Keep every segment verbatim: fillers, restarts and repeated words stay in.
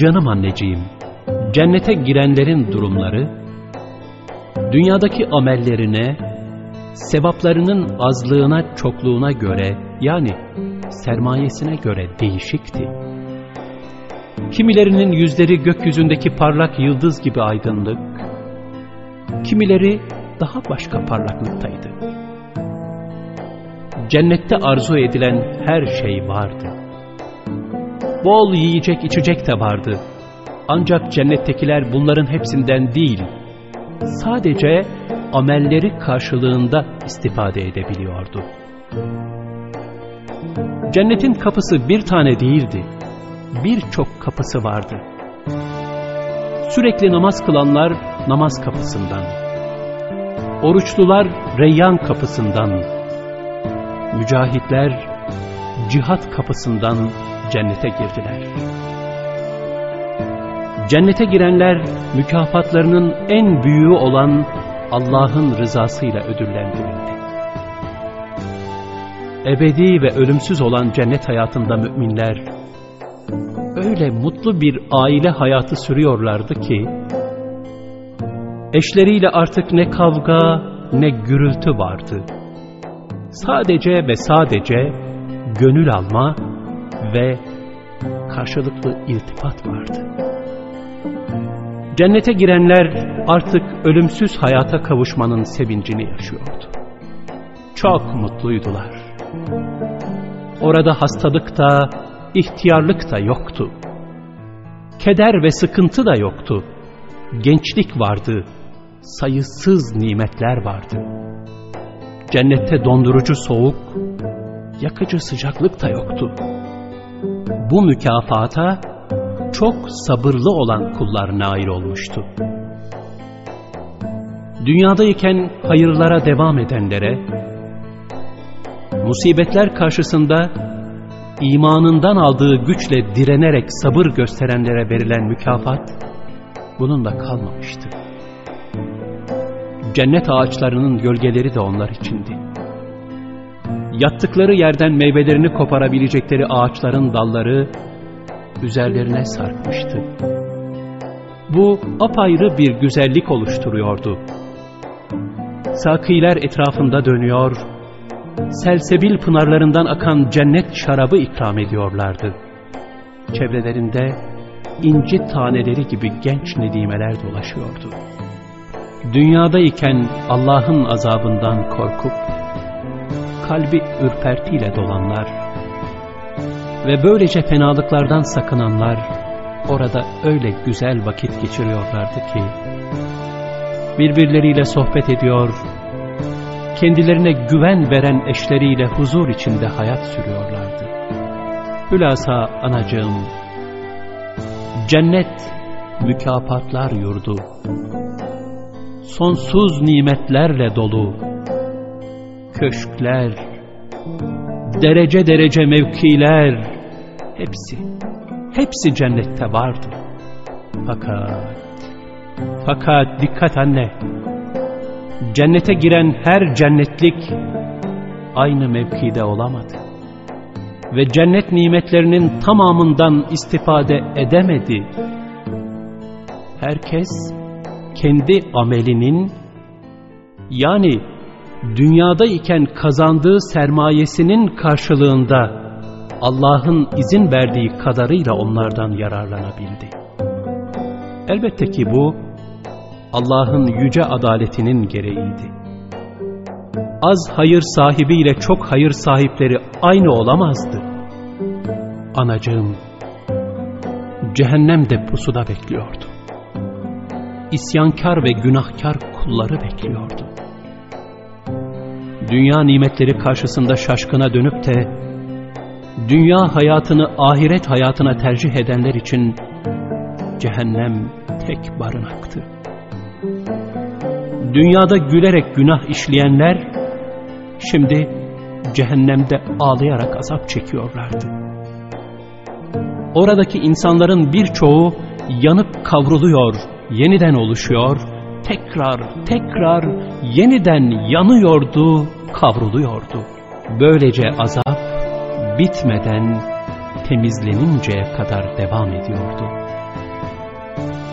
Canım anneciğim, cennete girenlerin durumları, dünyadaki amellerine, sevaplarının azlığına, çokluğuna göre, yani sermayesine göre değişikti. Kimilerinin yüzleri gökyüzündeki parlak yıldız gibi aydınlık, kimileri daha başka parlaklıktaydı. Cennette arzu edilen her şey vardı. Bol yiyecek içecek de vardı. Ancak cennettekiler bunların hepsinden değil, sadece amelleri karşılığında istifade edebiliyordu. Cennetin kapısı bir tane değildi, birçok kapısı vardı. Sürekli namaz kılanlar namaz kapısından, oruçlular Reyyan kapısından, mücahitler cihat kapısından cennete girdiler. Cennete girenler mükafatlarının en büyüğü olan Allah'ın rızasıyla ödüllendirildi. Ebedi ve ölümsüz olan cennet hayatında müminler öyle mutlu bir aile hayatı sürüyorlardı ki eşleriyle artık ne kavga ne gürültü vardı. Sadece ve sadece gönül alma ve karşılıklı iltifat vardı. Cennete girenler artık ölümsüz hayata kavuşmanın sevincini yaşıyordu. Çok mutluydular. Orada hastalık da, ihtiyarlık da yoktu. Keder ve sıkıntı da yoktu. Gençlik vardı, sayısız nimetler vardı. Cennette dondurucu soğuk, yakıcı sıcaklık da yoktu. Bu mükafata çok sabırlı olan kullar nail olmuştu. Dünyadayken hayırlara devam edenlere, musibetler karşısında imanından aldığı güçle direnerek sabır gösterenlere verilen mükafat bununla kalmamıştı. Cennet ağaçlarının gölgeleri de onlar içindi. Yattıkları yerden meyvelerini koparabilecekleri ağaçların dalları üzerlerine sarkmıştı. Bu apayrı bir güzellik oluşturuyordu. Sakiler etrafında dönüyor, selsebil pınarlarından akan cennet şarabı ikram ediyorlardı. Çevrelerinde inci taneleri gibi genç nedimeler dolaşıyordu. Dünyadayken Allah'ın azabından korkup, kalbi ürpertiyle dolanlar ve böylece fenalıklardan sakınanlar orada öyle güzel vakit geçiriyorlardı ki, birbirleriyle sohbet ediyor, kendilerine güven veren eşleriyle huzur içinde hayat sürüyorlardı. Hülasa anacığım, cennet mükafatlar yurdu, sonsuz nimetlerle dolu, köşkler, derece derece mevkiler, hepsi, hepsi cennette vardı. Fakat, fakat dikkat anne, cennete giren her cennetlik aynı mevkide olamadı. Ve cennet nimetlerinin tamamından istifade edemedi. Herkes kendi amelinin, yani dünyadayken kazandığı sermayesinin karşılığında Allah'ın izin verdiği kadarıyla onlardan yararlanabildi. Elbette ki bu Allah'ın yüce adaletinin gereğiydi. Az hayır sahibiyle çok hayır sahipleri aynı olamazdı. Anacığım, cehennem de pusuda bekliyordu. İsyankar ve günahkar kulları bekliyordu. Dünya nimetleri karşısında şaşkına dönüp de dünya hayatını ahiret hayatına tercih edenler için cehennem tek barınaktı. Dünyada gülerek günah işleyenler şimdi cehennemde ağlayarak azap çekiyorlardı. Oradaki insanların birçoğu yanıp kavruluyor, yeniden oluşuyor, tekrar tekrar yeniden yanıyordu, kavruluyordu. Böylece azap bitmeden temizleninceye kadar devam ediyordu.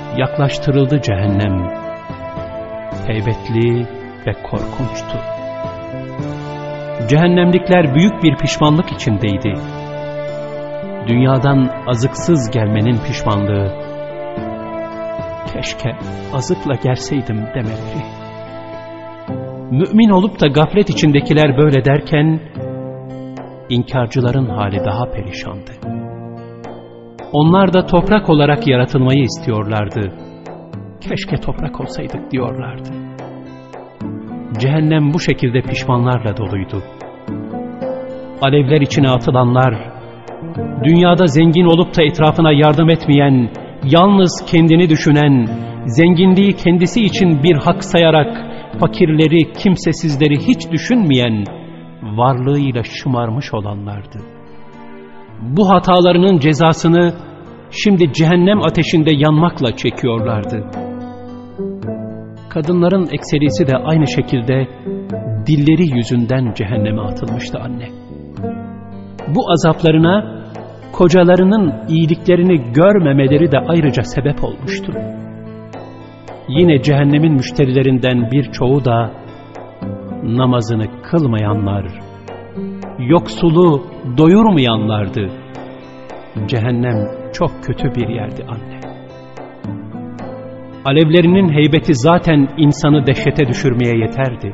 yaklaştırıldı cehennem. Heybetli ve korkunçtu. Cehennemlikler büyük bir pişmanlık içindeydi. Dünyadan azıksız gelmenin pişmanlığı. Keşke azıkla gelseydim demeleri. Mümin olup da gaflet içindekiler böyle derken, inkarcıların hali daha perişandı. Onlar da toprak olarak yaratılmayı istiyorlardı. Keşke toprak olsaydık diyorlardı. Cehennem bu şekilde pişmanlarla doluydu. Alevler içine atılanlar, dünyada zengin olup da etrafına yardım etmeyen, yalnız kendini düşünen, zenginliği kendisi için bir hak sayarak, fakirleri, kimsesizleri hiç düşünmeyen, varlığıyla şımarmış olanlardı. Bu hatalarının cezasını şimdi cehennem ateşinde yanmakla çekiyorlardı. Kadınların ekserisi de aynı şekilde dilleri yüzünden cehenneme atılmıştı anne. Bu azaplarına kocalarının iyiliklerini görmemeleri de ayrıca sebep olmuştu. Yine cehennemin müşterilerinden birçoğu da namazını kılmayanlar, yoksulu doyurmayanlardı. Cehennem çok kötü bir yerdi anne. Alevlerinin heybeti zaten insanı dehşete düşürmeye yeterdi.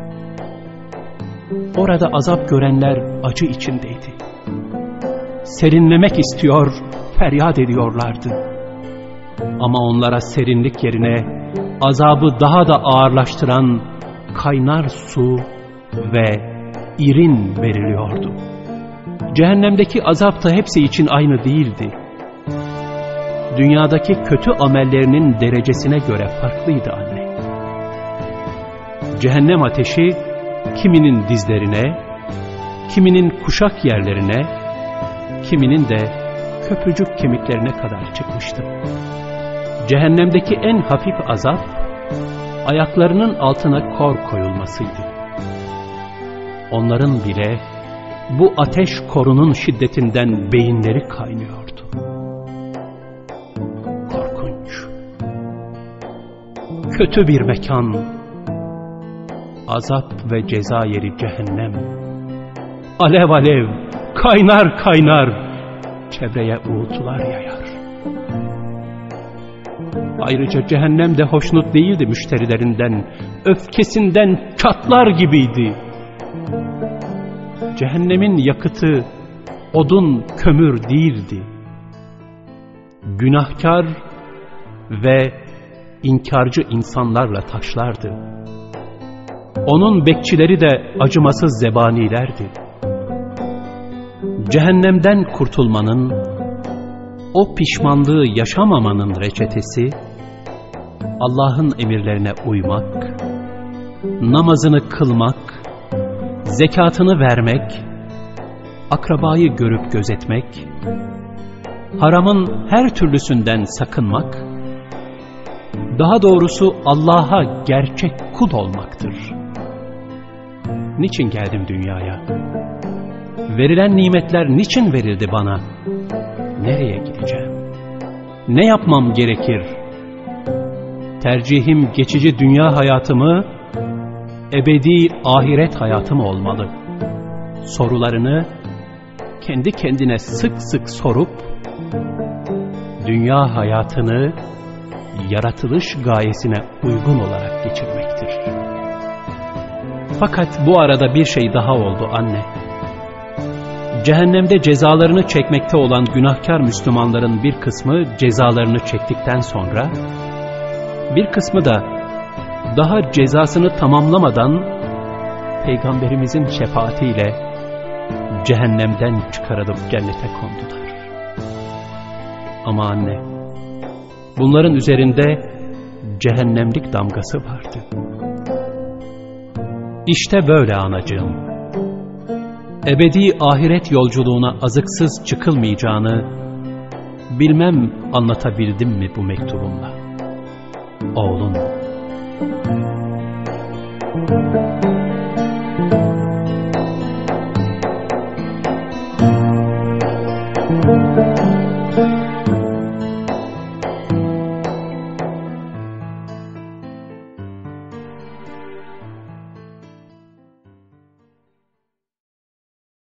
Orada azap görenler acı içindeydi. Serinlemek istiyor, feryat ediyorlardı. Ama onlara serinlik yerine azabı daha da ağırlaştıran kaynar su ve irin veriliyordu. Cehennemdeki azap da hepsi için aynı değildi. Dünyadaki kötü amellerinin derecesine göre farklıydı anne. Cehennem ateşi kiminin dizlerine, kiminin kuşak yerlerine, kiminin de köprücük kemiklerine kadar çıkmıştı. Cehennemdeki en hafif azap, ayaklarının altına kor koyulmasıydı. Onların bile bu ateş korunun şiddetinden beyinleri kaynıyordu. Korkunç. Kötü bir mekan. Azap ve ceza yeri cehennem. Alev alev, kaynar kaynar, çevreye uğultular yayar. Ayrıca cehennem de hoşnut değildi müşterilerinden, öfkesinden çatlar gibiydi. Cehennemin yakıtı odun, kömür değildi. Günahkar ve inkarcı insanlarla taşlardı. Onun bekçileri de acımasız zebanilerdi. Cehennemden kurtulmanın, o pişmanlığı yaşamamanın reçetesi, Allah'ın emirlerine uymak, namazını kılmak, zekatını vermek, akrabayı görüp gözetmek, haramın her türlüsünden sakınmak, daha doğrusu Allah'a gerçek kul olmaktır. Niçin geldim dünyaya? Verilen nimetler niçin verildi bana? Nereye gideceğim? Ne yapmam gerekir? Tercihim geçici dünya hayatımı, ebedi ahiret hayatım olmalı. Sorularını kendi kendine sık sık sorup, dünya hayatını yaratılış gayesine uygun olarak geçirmektir. Fakat bu arada bir şey daha oldu anne. Cehennemde cezalarını çekmekte olan günahkar Müslümanların bir kısmı cezalarını çektikten sonra, bir kısmı da daha cezasını tamamlamadan Peygamberimizin şefaatiyle cehennemden çıkarılıp cennete kondular. Ama anne, bunların üzerinde cehennemlik damgası vardı. İşte böyle anacığım. Ebedi ahiret yolculuğuna azıksız çıkılmayacağını bilmem anlatabildim mi bu mektubumla? Oğlum.